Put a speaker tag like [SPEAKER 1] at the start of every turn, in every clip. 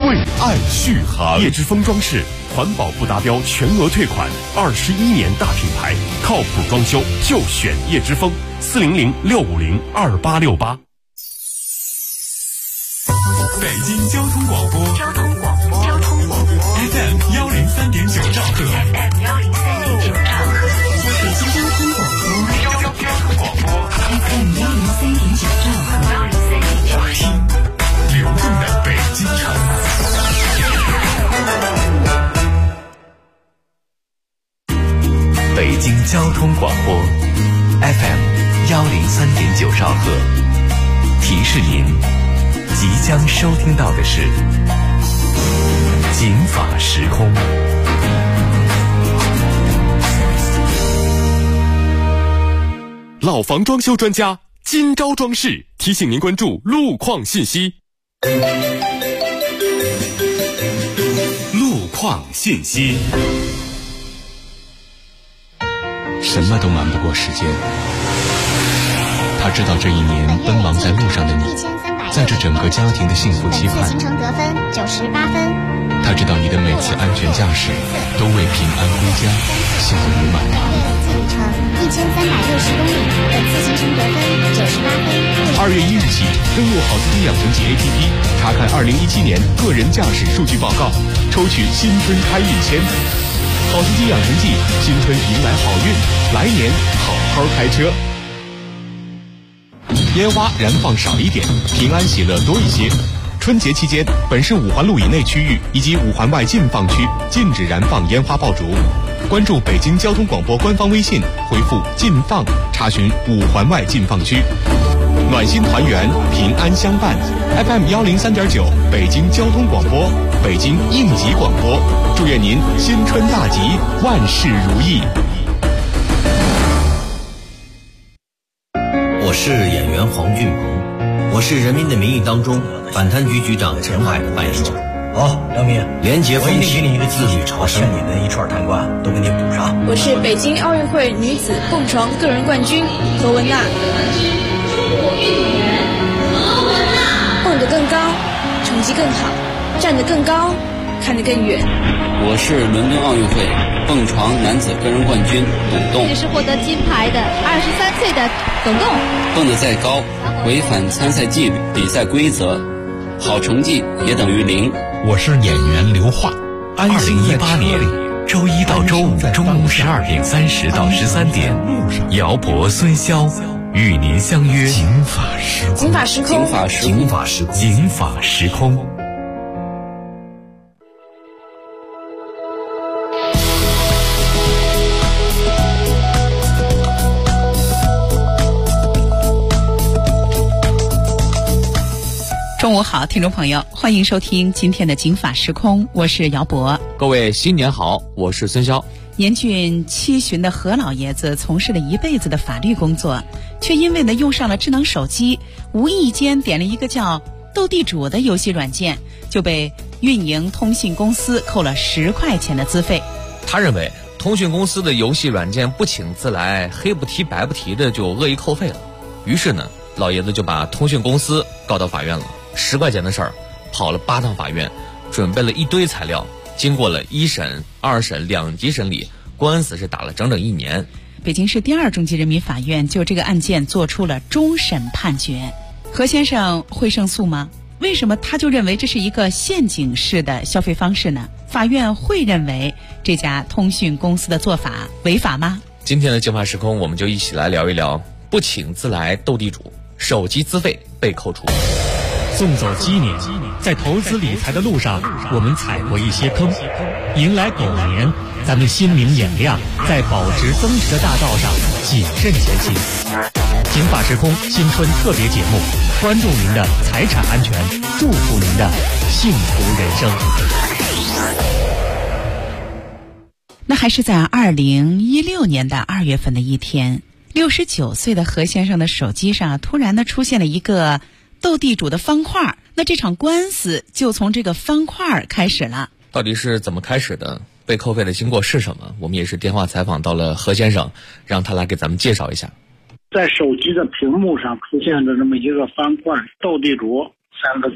[SPEAKER 1] 惠爱续航。叶之峰装饰环保不达标全额退款，21年大品牌，靠谱装修就选叶之峰，400-650-2868。
[SPEAKER 2] 北京交通广播FM 103.9兆赫，
[SPEAKER 3] 北京交通广播FM 103.9兆赫，
[SPEAKER 2] 听流动的北京城。
[SPEAKER 4] 北京交通广播 FM 103.9兆赫，提示您即将收听到的是警法时空。
[SPEAKER 1] 老房装修专家金招装饰提醒您关注路况信息。路况信息。
[SPEAKER 5] 什么都瞒不过时间。他知道这一年奔忙在路上的你，在这整个家庭的幸福期盼。
[SPEAKER 6] 行程得分98分。
[SPEAKER 5] 他知道你的每次安全驾驶都为平安归家效于满堂。
[SPEAKER 6] 累计里程1360公里，本次行程得分98分。
[SPEAKER 5] 2月1日起，登录好司机养成记 APP， 查看2017年个人驾驶数据报告，抽取新春开运签。好司机养成记，新春迎来好运，来年好好开车。烟花燃放少一点，平安喜乐多一些。春节期间，本市5环路以内区域以及5环外禁放区禁止燃放烟花爆竹。关注北京交通广播官方微信，回复“禁放”查询5环外禁放区。暖心团圆，平安相伴。FM 103.9，北京交通广播，北京应急广播，祝愿您新春大吉，万事如意。
[SPEAKER 7] 我是演员黄俊鹏，我是《人民的名义》当中反贪局局长陈海的办事处。
[SPEAKER 8] 好，梁明，
[SPEAKER 7] 廉洁风气，自律
[SPEAKER 8] 我欠你的一串贪官都给你补上。
[SPEAKER 9] 我是北京奥运会女子蹦床个人冠军何文娜。蹦得更高，成绩更好，站得更高，看得更远。
[SPEAKER 10] 我是伦敦奥运会蹦床男子个人冠军董栋。
[SPEAKER 11] 这是获得金牌的23岁的董栋。
[SPEAKER 10] 蹦得再高，违反参赛纪律、比赛规则，好成绩也等于0。
[SPEAKER 4] 我是演员刘桦。2018年周一到周五中午12点30到13点，姚博、孙潇与您相约警法时空。
[SPEAKER 9] 警法时空。
[SPEAKER 4] 警法时空。警法时空。警法时空。
[SPEAKER 12] 中午好，听众朋友，欢迎收听今天的警法时空，我是姚博。
[SPEAKER 13] 各位新年好，我是孙潇。
[SPEAKER 12] 年近70的何老爷子从事了一辈子的法律工作，却因为用上了智能手机，无意间点了一个叫斗地主的游戏软件，就被运营通信公司扣了10块钱的资费。
[SPEAKER 13] 他认为通讯公司的游戏软件不请自来，黑不提白不提的就恶意扣费了。于是呢，老爷子就把通讯公司告到法院了。10块钱的事儿，跑了8趟法院，准备了一堆材料，经过了1审、2审2级审理，官司是打了整整1年。
[SPEAKER 12] 北京市第2中级人民法院就这个案件做出了终审判决。何先生会胜诉吗？为什么他就认为这是一个陷阱式的消费方式呢？法院会认为这家通讯公司的做法违法吗？
[SPEAKER 13] 今天的警法时空，我们就一起来聊一聊不请自来斗地主，手机资费被扣除。
[SPEAKER 14] 送走鸡年，在投资理财的路上，我们踩过一些坑，迎来狗年，咱们心明眼亮，在保值增值的大道上谨慎前行。警法时空新春特别节目，关注您的财产安全，祝福您的幸福人生。
[SPEAKER 12] 那还是在2016年的2月份的一天，69岁的何先生的手机上突然的出现了一个斗地主的方块，那这场官司就从这个方块开始了。
[SPEAKER 13] 到底是怎么开始的？被扣费的经过是什么？我们也是电话采访到了何先生，让他来给咱们介绍一下。
[SPEAKER 15] 在手机的屏幕上出现着这么一个方块，斗地主3个字。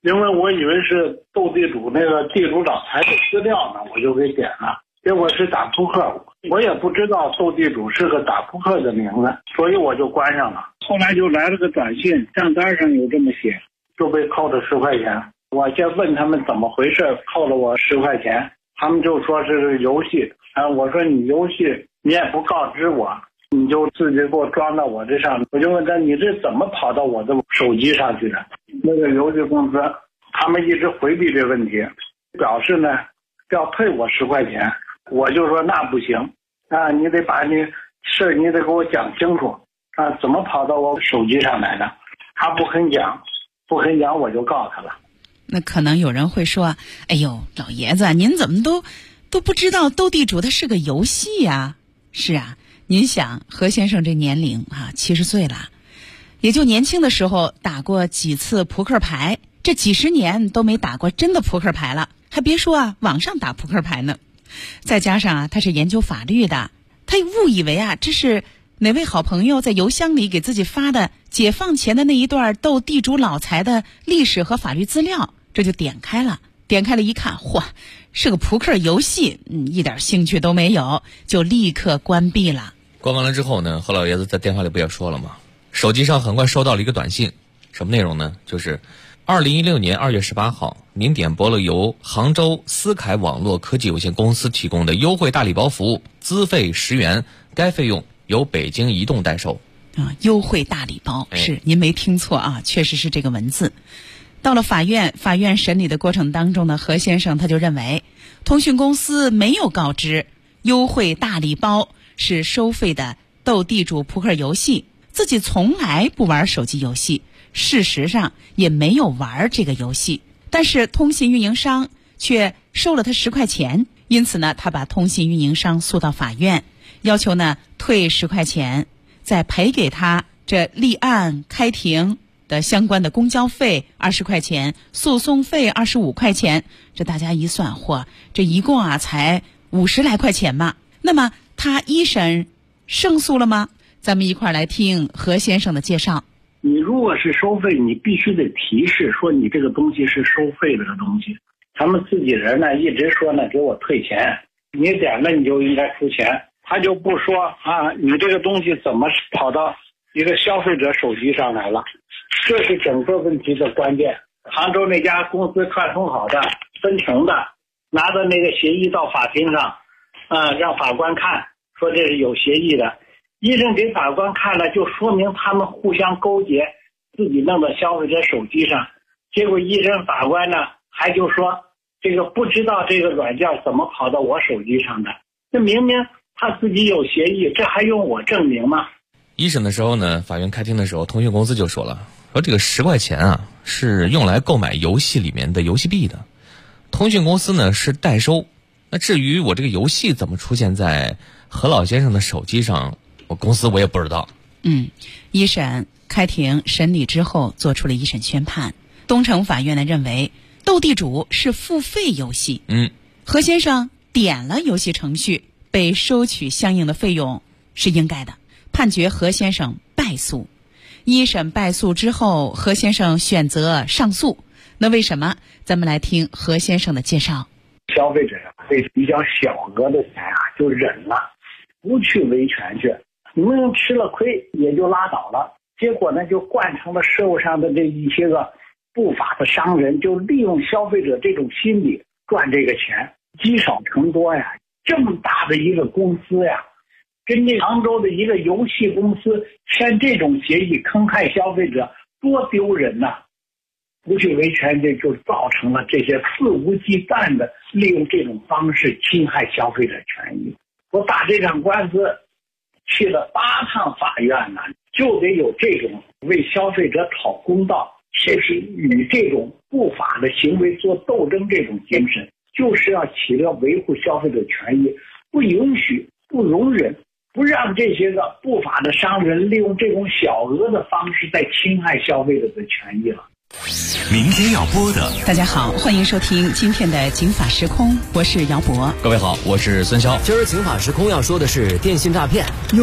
[SPEAKER 15] 因为我以为是斗地主那个地主老财的资料呢，我就给点了，结果是打扑克，我也不知道斗地主是个打扑克的名字，所以我就关上了。后来就来了个短信，账单上有这么写，就被扣了10块钱。我先问他们怎么回事，扣了我10块钱，他们就说是游戏。我说你游戏你也不告知我，你就自己给我装到我这上，我就问他你这怎么跑到我的手机上去的？那个游戏公司他们一直回避这问题，表示呢要退我10块钱。我就说那不行啊，你得把你事你得给我讲清楚啊，怎么跑到我手机上来的？他不肯讲，我就告他了。
[SPEAKER 12] 那可能有人会说，哎呦，老爷子，您怎么都不知道斗地主它是个游戏呀？是啊，您想何先生这年龄啊，70岁了，也就年轻的时候打过几次扑克牌，这几10年都没打过真的扑克牌了，还别说啊，网上打扑克牌呢。再加上啊，他是研究法律的，他误以为啊，这是哪位好朋友在邮箱里给自己发的解放前的那一段斗地主老财的历史和法律资料，这就点开了一看，嚯，是个扑克游戏，一点兴趣都没有，就立刻关闭了。
[SPEAKER 13] 关完了之后呢，何老爷子在电话里不也说了吗？手机上很快收到了一个短信，什么内容呢？就是2016年2月18号，您点播了由杭州思凯网络科技有限公司提供的优惠大礼包服务，资费10元，该费用由北京移动代收。
[SPEAKER 12] 优惠大礼包，是您没听错啊，确实是这个文字。到了法院审理的过程当中呢，何先生他就认为通讯公司没有告知优惠大礼包是收费的斗地主扑克游戏，自己从来不玩手机游戏，事实上也没有玩这个游戏，但是通信运营商却收了他10块钱，因此呢，他把通信运营商诉到法院，要求呢退10块钱，再赔给他这立案开庭的相关的公交费20块钱，诉讼费25块钱，这大家一算，嚯，这一共啊才50来块钱嘛。那么他一审胜诉了吗？咱们一块儿来听何先生的介绍。
[SPEAKER 15] 你如果是收费，你必须得提示说你这个东西是收费的东西。他们自己人呢一直说呢给我退钱，你点了你就应该出钱，他就不说啊你这个东西怎么跑到一个消费者手机上来了，这是整个问题的关键。杭州那家公司串通好的分成的，拿着那个协议到法庭上让法官看，说这是有协议的，医生给法官看了，就说明他们互相勾结，自己弄到消费者手机上。结果医生法官呢还就说这个不知道这个软件怎么跑到我手机上的，这明明他自己有协议，这还用我证明吗？
[SPEAKER 13] 一审的时候呢，法院开庭的时候，通讯公司就说了，说这个10块钱啊是用来购买游戏里面的游戏币的，通讯公司呢是代收。那至于我这个游戏怎么出现在何老先生的手机上，公司我也不知道。
[SPEAKER 12] 一审开庭审理之后做出了一审宣判，东城法院呢认为斗地主是付费游戏，何先生点了游戏程序，被收取相应的费用是应该的，判决何先生败诉。一审败诉之后，何先生选择上诉。那为什么？咱们来听何先生的介绍。
[SPEAKER 15] 消费者对比较小额的钱就忍了，不去维权去，你们吃了亏也就拉倒了。结果呢，就惯成了社会上的这一些个不法的商人，就利用消费者这种心理赚这个钱，积少成多呀。这么大的一个公司呀，跟这杭州的一个游戏公司签这种协议，坑害消费者，多丢人呐！不去维权，这就造成了这些肆无忌惮的利用这种方式侵害消费者权益。我打这场官司去了8趟法院呢，就得有这种为消费者讨公道，就是与这种不法的行为做斗争这种精神，就是要起到维护消费者权益，不允许、不容忍、不让这些个不法的商人利用这种小额的方式在侵害消费者的权益了。
[SPEAKER 1] 明天要播的，
[SPEAKER 12] 大家好，欢迎收听今天的警法时空，我是姚博。
[SPEAKER 13] 各位好，我是孙潇。
[SPEAKER 7] 今儿警法时空要说的是电信诈骗。
[SPEAKER 12] 哟，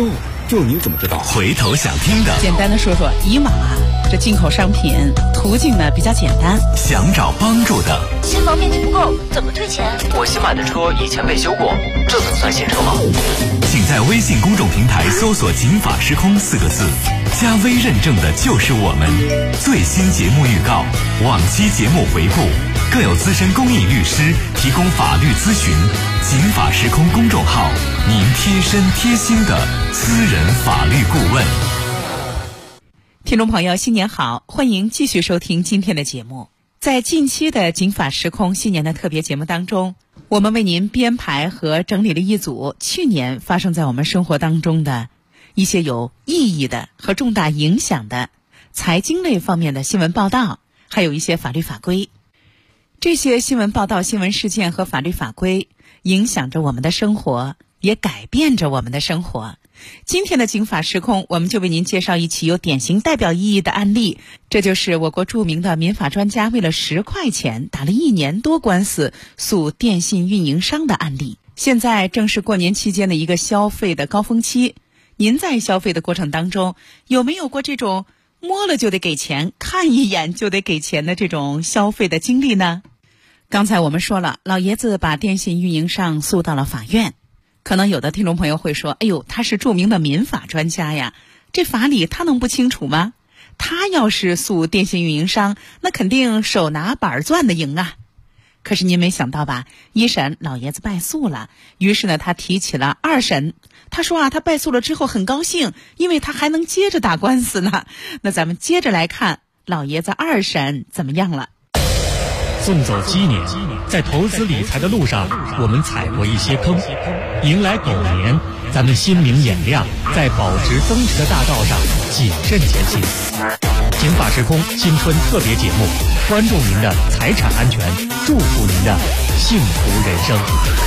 [SPEAKER 1] 就你怎么知道？
[SPEAKER 4] 回头想听的，
[SPEAKER 12] 简单的说说以往这进口商品途径呢比较简单，
[SPEAKER 4] 想找帮助的，
[SPEAKER 3] 新房面积不够怎么退钱？
[SPEAKER 8] 我新买的车以前被修过，这怎么算新车吗？
[SPEAKER 4] 请在微信公众平台搜索警法时空4个字，加微认证的就是我们。最新节目预告，往期节目回顾，更有资深公益律师提供法律咨询。警法时空公众号，您贴身贴心的私人法律顾问。
[SPEAKER 12] 听众朋友，新年好，欢迎继续收听今天的节目。在近期的警法时空新年的特别节目当中，我们为您编排和整理了一组去年发生在我们生活当中的一些有意义的和重大影响的财经类方面的新闻报道，还有一些法律法规。这些新闻报道、新闻事件和法律法规影响着我们的生活，也改变着我们的生活。今天的警法时空，我们就为您介绍一起有典型代表意义的案例，这就是我国著名的民法专家为了10块钱打了1年多官司诉电信运营商的案例。现在正是过年期间的一个消费的高峰期，您在消费的过程当中，有没有过这种摸了就得给钱，看一眼就得给钱的这种消费的经历呢？刚才我们说了，老爷子把电信运营商诉到了法院。可能有的听众朋友会说，哎呦，他是著名的民法专家呀，这法理他能不清楚吗？他要是诉电信运营商，那肯定手拿板钻的赢啊。可是您没想到吧，一审老爷子败诉了，于是呢他提起了2审。他说他败诉了之后很高兴，因为他还能接着打官司呢。那咱们接着来看老爷子2审怎么样了。
[SPEAKER 14] 送走鸡年，在投资理财的路上，我们踩过一些坑，迎来狗年，咱们心明眼亮，在保值增值的大道上谨慎前行。警法时空新春特别节目，关注您的财产安全，祝福您的幸福人生。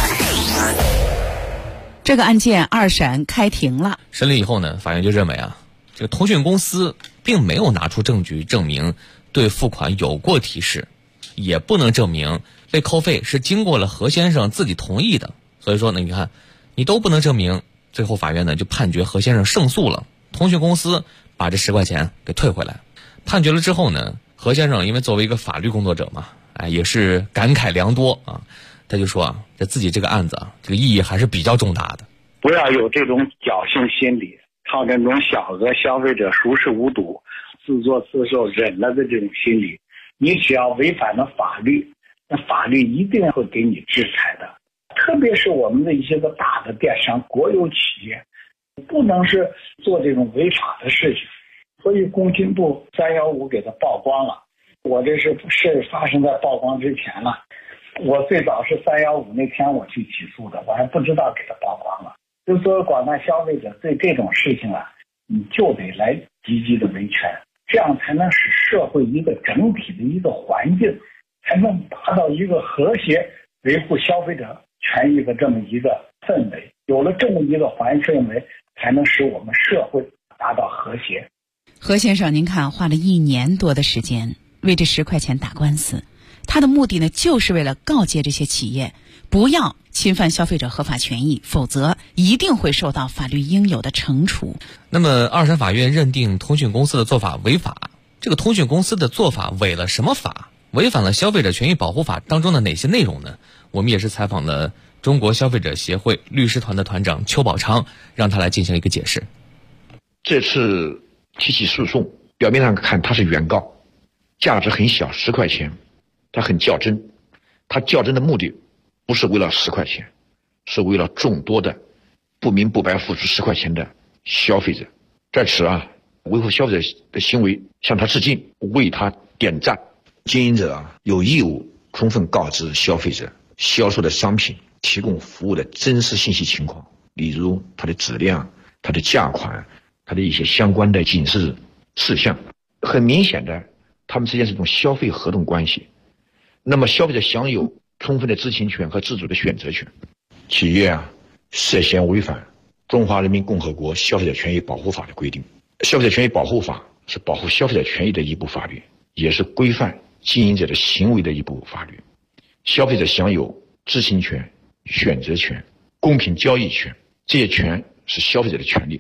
[SPEAKER 12] 这个案件2审开庭了，
[SPEAKER 13] 审理以后呢，法院就认为这个通讯公司并没有拿出证据证明对付款有过提示，也不能证明被扣费是经过了何先生自己同意的。所以说呢，你看你都不能证明，最后法院呢就判决何先生胜诉了，通讯公司把这10块钱给退回来。判决了之后呢，何先生因为作为一个法律工作者嘛，也是感慨良多他就说这自己这个案子这个意义还是比较重大的。
[SPEAKER 15] 不要有这种侥幸心理，靠这种小额消费者熟视无睹、自作自受忍了的这种心理，你只要违反了法律，那法律一定会给你制裁的。特别是我们的一些个大的电商国有企业，不能是做这种违法的事情。所以工信部315给他曝光了，我这是事发生在曝光之前了。我最早是315那天我去起诉的，我还不知道给他曝光了。就作为广大消费者，对这种事情你就得来积极的维权，这样才能使社会一个整体的一个环境，才能达到一个和谐维护消费者权益的这么一个氛围。有了这么一个氛围，才能使我们社会达到和谐。
[SPEAKER 12] 何先生，您看花了1年多的时间为这10块钱打官司，他的目的呢，就是为了告诫这些企业不要侵犯消费者合法权益，否则一定会受到法律应有的惩处。
[SPEAKER 13] 那么2审法院认定通讯公司的做法违法，这个通讯公司的做法违了什么法？违反了消费者权益保护法当中的哪些内容呢？我们也是采访了中国消费者协会律师团的团长邱宝昌，让他来进行一个解释。
[SPEAKER 16] 这次提起诉讼，表面上看它是原告，价值很小，10块钱，它很较真。它较真的目的不是为了10块钱，是为了众多的不明不白付出10块钱的消费者。在此维护消费者的行为向他致敬，为他点赞。
[SPEAKER 17] 经营者有义务充分告知消费者销售的商品、提供服务的真实信息情况，例如它的质量、它的价款、它的一些相关的警示事项。很明显的，他们之间是一种消费合同关系。那么消费者享有充分的知情权和自主的选择权。企业涉嫌违反《中华人民共和国消费者权益保护法》的规定。消费者权益保护法是保护消费者权益的一部法律，也是规范经营者的行为的一部法律。消费者享有知情权、选择权、公平交易权，这些权是消费者的权利。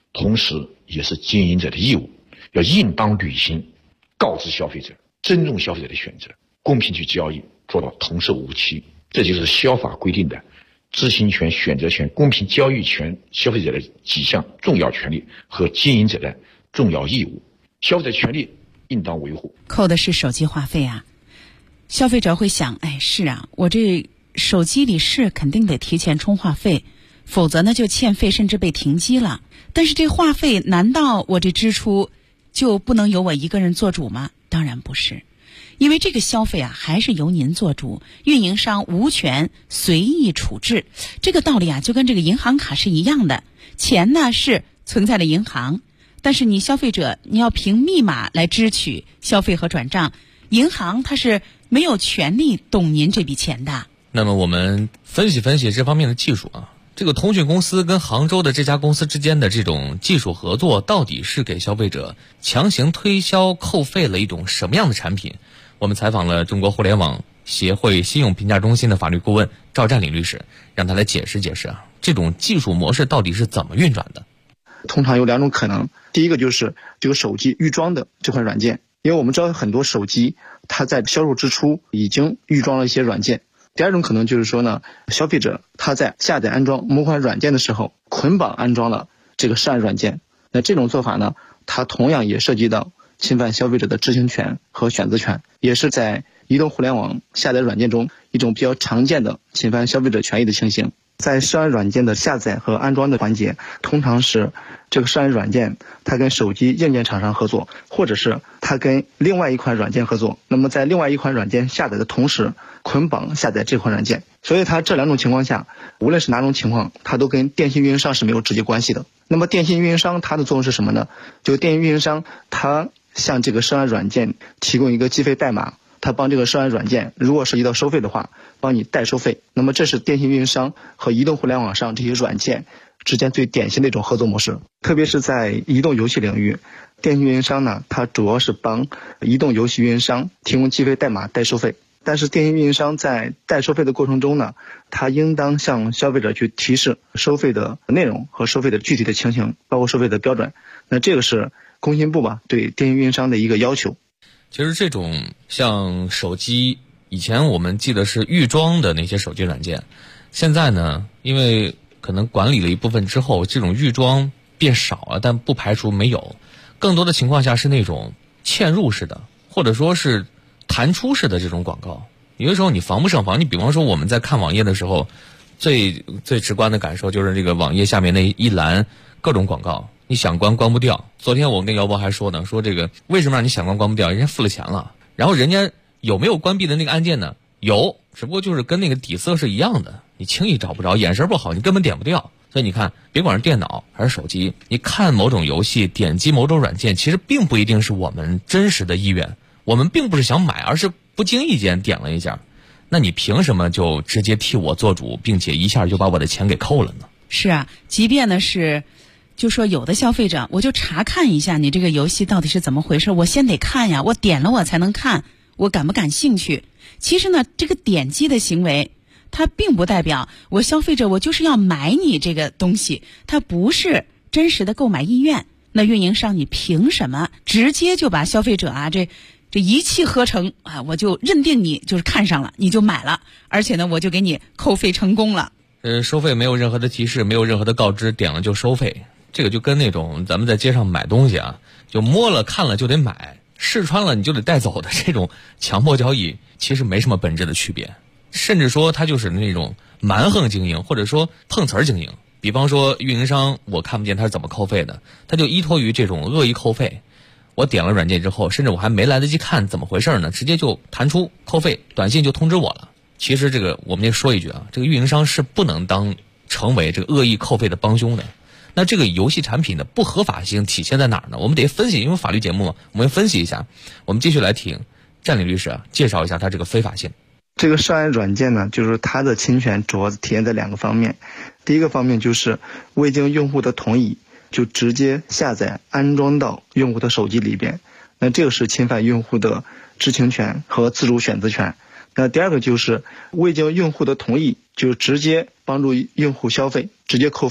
[SPEAKER 16] 同时也是经营者的义务，要应当履行告知消费者、尊重消费者的选择，公平去交易，做到同色无欺。这就是消法规定的知情权、选择权、公平交易权消费者的几项重要权利和经营者的重要义务，消费者权利应当维护。
[SPEAKER 12] 扣的是手机话费啊，消费者会想，是啊，我这手机里是肯定得提前充话费，否则呢就欠费甚至被停机了。但是这话费难道我这支出就不能由我一个人做主吗？当然不是，因为这个消费啊还是由您做主，运营商无权随意处置。这个道理啊就跟这个银行卡是一样的，钱呢是存在了银行，但是你消费者你要凭密码来支取消费和转账，银行它是没有权利动您这笔钱的。
[SPEAKER 13] 那么我们分析分析这方面的技术啊，这个通讯公司跟杭州的这家公司之间的这种技术合作，到底是给消费者强行推销扣费了一种什么样的产品？我们采访了中国互联网协会信用评价中心的法律顾问赵占领律师，让他来解释解释啊，这种技术模式到底是怎么运转的。
[SPEAKER 18] 通常有两种可能，第一个就是这个手机预装的这款软件，因为我们知道很多手机它在销售之初已经预装了一些软件。第二种可能就是说呢，消费者他在下载安装某款软件的时候捆绑安装了这个涉案软件，那这种做法呢，它同样也涉及到侵犯消费者的知情权和选择权，也是在移动互联网下载软件中一种比较常见的侵犯消费者权益的情形。在涉案软件的下载和安装的环节，通常是这个涉案软件它跟手机硬件厂商合作，或者是它跟另外一款软件合作，那么在另外一款软件下载的同时捆绑下载这款软件，所以它这两种情况下，无论是哪种情况，它都跟电信运营商是没有直接关系的。那么电信运营商它的作用是什么呢？就电信运营商它向这个涉案软件提供一个计费代码，它帮这个涉案软件如果涉及到收费的话帮你代收费，那么这是电信运营商和移动互联网上这些软件之间最典型的一种合作模式。特别是在移动游戏领域，电信运营商呢，它主要是帮移动游戏运营商提供计费代码代收费，但是电信运营商在代收费的过程中呢，它应当向消费者去提示收费的内容和收费的具体的情形，包括收费的标准。那这个是工信部对电信运营商的一个要求。
[SPEAKER 13] 其实这种像手机，以前我们记得是预装的那些手机软件，现在呢，因为可能管理了一部分之后，这种预装变少了，但不排除没有。更多的情况下是那种嵌入式的，或者说是弹出式的这种广告。有的时候你防不胜防，你比方说我们在看网页的时候，最直观的感受就是这个网页下面那一栏各种广告，你想关不掉。昨天我跟姚博还说呢，说这个为什么让你想关不掉？人家付了钱了，然后人家有没有关闭的那个按键呢？有，只不过就是跟那个底色是一样的，你轻易找不着，眼神不好你根本点不掉。所以你看，别管是电脑还是手机，你看某种游戏，点击某种软件，其实并不一定是我们真实的意愿，我们并不是想买，而是不经意间点了一下。那你凭什么就直接替我做主，并且一下就把我的钱给扣了呢？
[SPEAKER 12] 是啊，即便呢是就说有的消费者，我就查看一下你这个游戏到底是怎么回事，我先得看呀，我点了我才能看，我感不感兴趣。其实呢，这个点击的行为它并不代表我消费者我就是要买你这个东西，它不是真实的购买意愿。那运营商你凭什么直接就把消费者这一气呵成啊？我就认定你就是看上了，你就买了，而且呢我就给你扣费成功了。
[SPEAKER 13] 收费没有任何的提示，没有任何的告知，点了就收费。这个就跟那种咱们在街上买东西啊，就摸了看了就得买，试穿了你就得带走的这种强迫交易，其实没什么本质的区别。甚至说它就是那种蛮横经营，或者说碰瓷儿经营。比方说运营商我看不见他是怎么扣费的，他就依托于这种恶意扣费。我点了软件之后，甚至我还没来得及看怎么回事呢，直接就弹出扣费，短信就通知我了。其实这个我们也说一句啊，这个运营商是不能成为这个恶意扣费的帮凶的。那这个游戏产品的不合法性体现在哪儿呢？我们得分析，因为法律节目嘛，我们分析一下。我们继续来听占领律师介绍一下它这个非法性。
[SPEAKER 18] 这个涉案软件呢，就是它的侵权主要体现在两个方面。第一个方面就是未经用户的同意就直接下载安装到用户的手机里边，那这个是侵犯用户的知情权和自主选择权。那第二个就是未经用户的同意就直接帮助用户消费，直接扣费，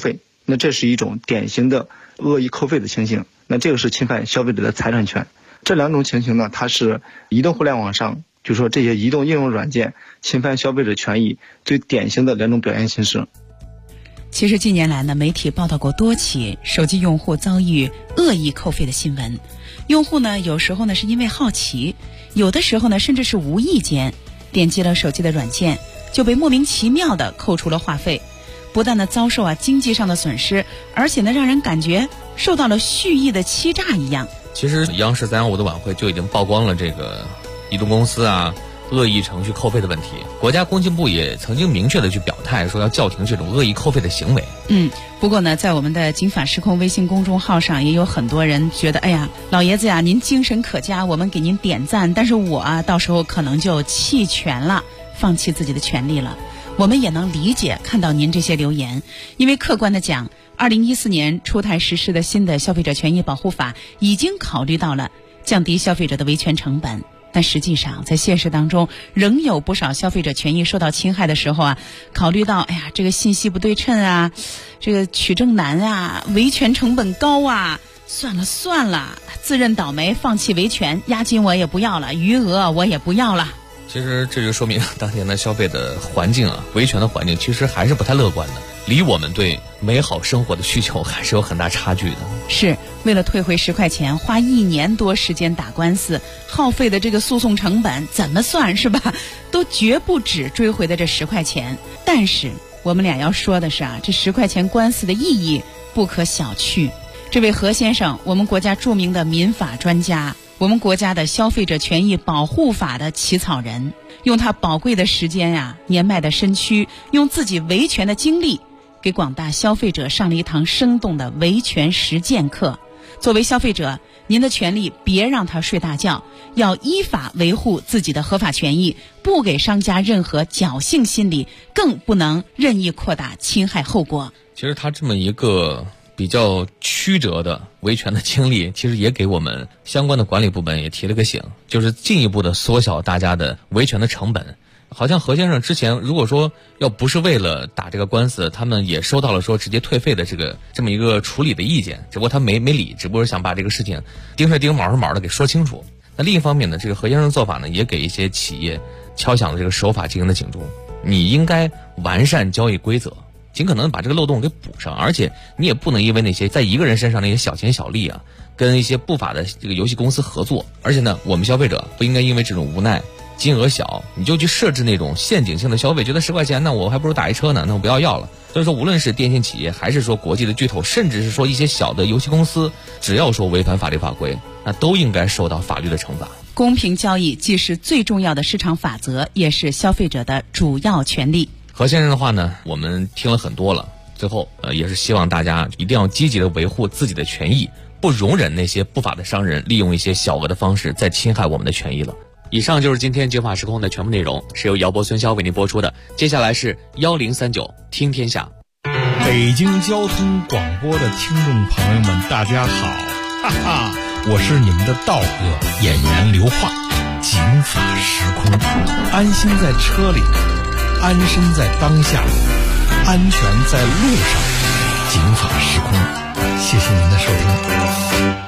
[SPEAKER 18] 那这是一种典型的恶意扣费的情形，那这个是侵犯消费者的财产权。这两种情形呢，它是移动互联网上，就是说这些移动应用软件侵犯消费者权益最典型的两种表现形式。
[SPEAKER 12] 其实近年来呢，媒体报道过多起手机用户遭遇恶意扣费的新闻。用户呢，有时候呢是因为好奇，有的时候呢甚至是无意间点击了手机的软件，就被莫名其妙的扣除了话费，不但呢遭受经济上的损失，而且呢让人感觉受到了蓄意的欺诈一样。
[SPEAKER 13] 其实央视315的晚会就已经曝光了这个移动公司恶意程序扣费的问题，国家工信部也曾经明确的去表态说要叫停这种恶意扣费的行为。
[SPEAKER 12] 不过呢，在我们的警法时空微信公众号上，也有很多人觉得，哎呀，老爷子呀，您精神可嘉，我们给您点赞，但是我到时候可能就弃权了，放弃自己的权利了。我们也能理解看到您这些留言，因为客观的讲，2014年出台实施的新的消费者权益保护法已经考虑到了降低消费者的维权成本。但实际上在现实当中，仍有不少消费者权益受到侵害的时候考虑到这个信息不对称这个取证难维权成本高算了，自认倒霉，放弃维权，押金我也不要了，余额我也不要了。
[SPEAKER 13] 其实这就说明当前的消费的环境维权的环境其实还是不太乐观的，离我们对美好生活的需求还是有很大差距的。
[SPEAKER 12] 是为了退回10块钱，花1年多时间打官司，耗费的这个诉讼成本怎么算是吧，都绝不止追回的这10块钱。但是我们俩要说的是这10块钱官司的意义不可小觑。这位何先生，我们国家著名的民法专家，我们国家的消费者权益保护法的起草人，用他宝贵的时间年迈的身躯，用自己维权的经历，给广大消费者上了一堂生动的维权实践课。作为消费者，您的权利别让他睡大觉，要依法维护自己的合法权益，不给商家任何侥幸心理，更不能任意扩大侵害后果。
[SPEAKER 13] 其实他这么一个比较曲折的维权的经历，其实也给我们相关的管理部门也提了个醒，就是进一步的缩小大家的维权的成本。好像何先生之前如果说要不是为了打这个官司，他们也收到了说直接退费的这么一个处理的意见，只不过他没理，只不过是想把这个事情丁是丁卯是卯的给说清楚。那另一方面呢，这个何先生做法呢，也给一些企业敲响了这个守法经营的警钟，你应该完善交易规则，尽可能把这个漏洞给补上，而且你也不能因为那些在一个人身上那些小钱小利跟一些不法的这个游戏公司合作。而且呢，我们消费者不应该因为这种无奈金额小你就去设置那种陷阱性的消费，觉得10块钱那我还不如打一车呢，那我不要了。所以说无论是电信企业还是说国际的巨头，甚至是说一些小的游戏公司，只要说违反法律法规，那都应该受到法律的惩罚。
[SPEAKER 12] 公平交易既是最重要的市场法则，也是消费者的主要权利。
[SPEAKER 13] 何先生的话呢，我们听了很多了，最后也是希望大家一定要积极的维护自己的权益，不容忍那些不法的商人利用一些小额的方式再侵害我们的权益了。以上就是今天警法时空的全部内容，是由姚波孙潇为您播出的。接下来是1039听天下。
[SPEAKER 19] 北京交通广播的听众朋友们，大家好，哈哈，我是你们的道哥演员刘化。警法时空，安心在车里，安身在当下，安全在路上。警法时空，谢谢您的收听。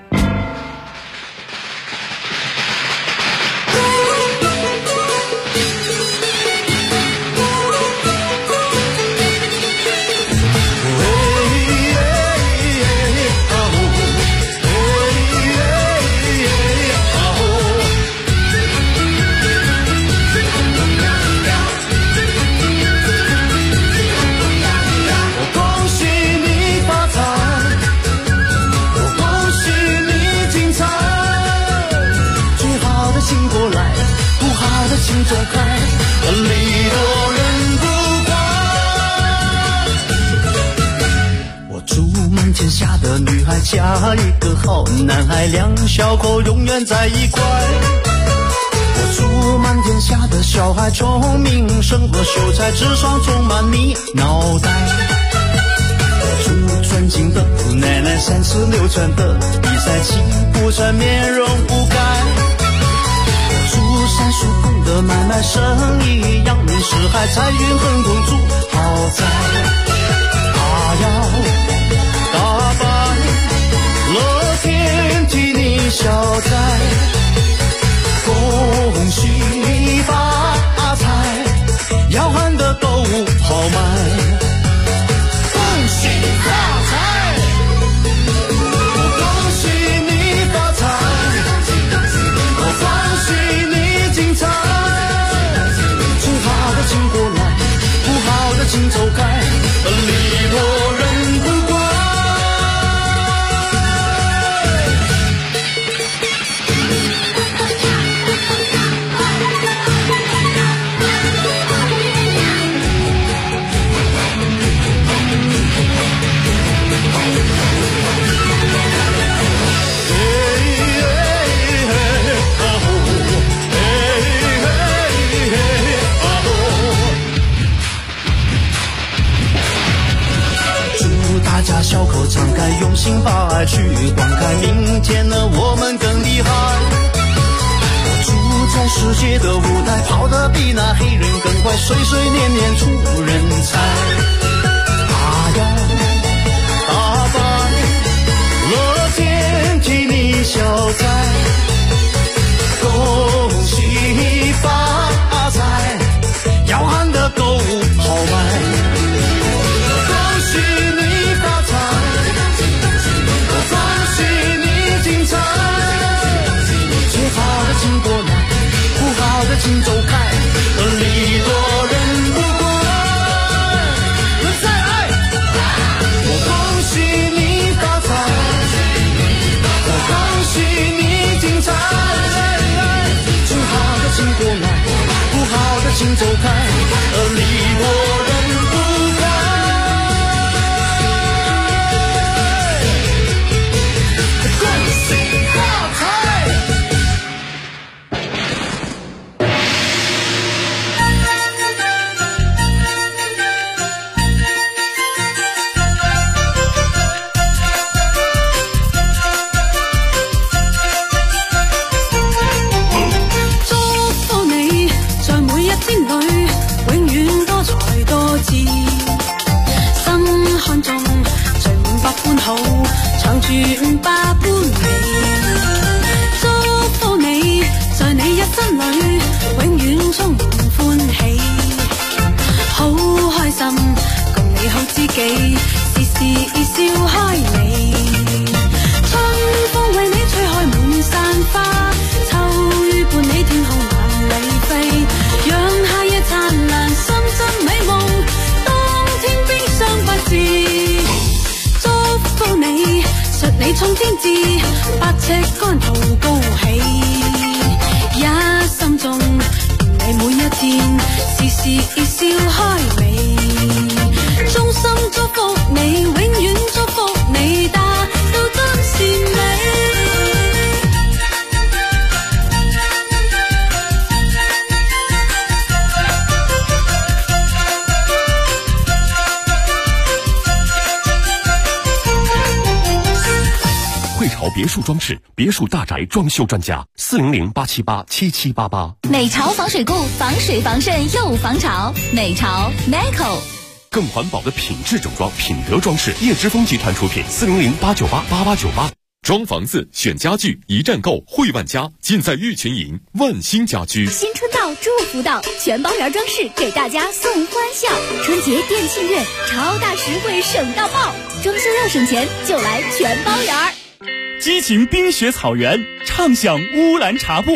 [SPEAKER 20] 请走开，里多人不管。我祝满天下的女孩嫁一个好男孩，两小口永远在一块。我祝满天下的小孩聪明，胜过秀才，智商充满你脑袋。我祝尊敬的奶奶3次流传的比赛，气不喘，面容不改。祝三叔公的买卖生意扬名四海，财运亨通，祝好在。啊呀消灾，恭喜你发财，要喊得购物好卖，恭喜发财，恭喜你发财，恭喜你精彩，请好的请过来，不好的请走开，礼多人不怪。小口敞开，用心把爱去灌溉，明天呢我们更厉害。我住在世界的舞台，跑得比那黑人更快，岁岁年年出人才。大摇大摆，乐天替你消灾，恭喜发财，要喊得购物好卖。恭喜你发财，恭喜你精彩，最好的请过来，不好的请走开，礼多人不怪。再来，我恭喜你发财，我恭喜你精彩，最好的请过来，不好的请走开，礼多人不怪。長住百般美，祝福你，在你一生裏永遠充滿歡喜，好開心，共你好知己，時時笑開你。春風為你吹開滿山花，秋雨伴你天空萬里飛，讓夏夜燦爛，深深美夢，當天冰霜不至。祝福你，述你衝天志，8尺竿途高起，一心中願你每一天時時笑開眉，衷心祝福你，永遠祝福你，達到真善美。
[SPEAKER 1] 汇潮别墅装饰，别墅大宅装修专家，400-878-7788。
[SPEAKER 11] 美潮防水固，防水防渗又防潮。美潮 Meco。
[SPEAKER 1] 更环保的品质整装，品德装饰，叶之峰集团出品，400-898-8898。
[SPEAKER 5] 装房子选家具，一站购汇万家，尽在玉群营万兴家居。
[SPEAKER 11] 新春到，祝福到，全包园装饰给大家送欢笑。春节店庆月，超大实惠，省到爆！装修要省钱，就来全包园。
[SPEAKER 21] 激情冰雪草原，畅享乌兰茶布。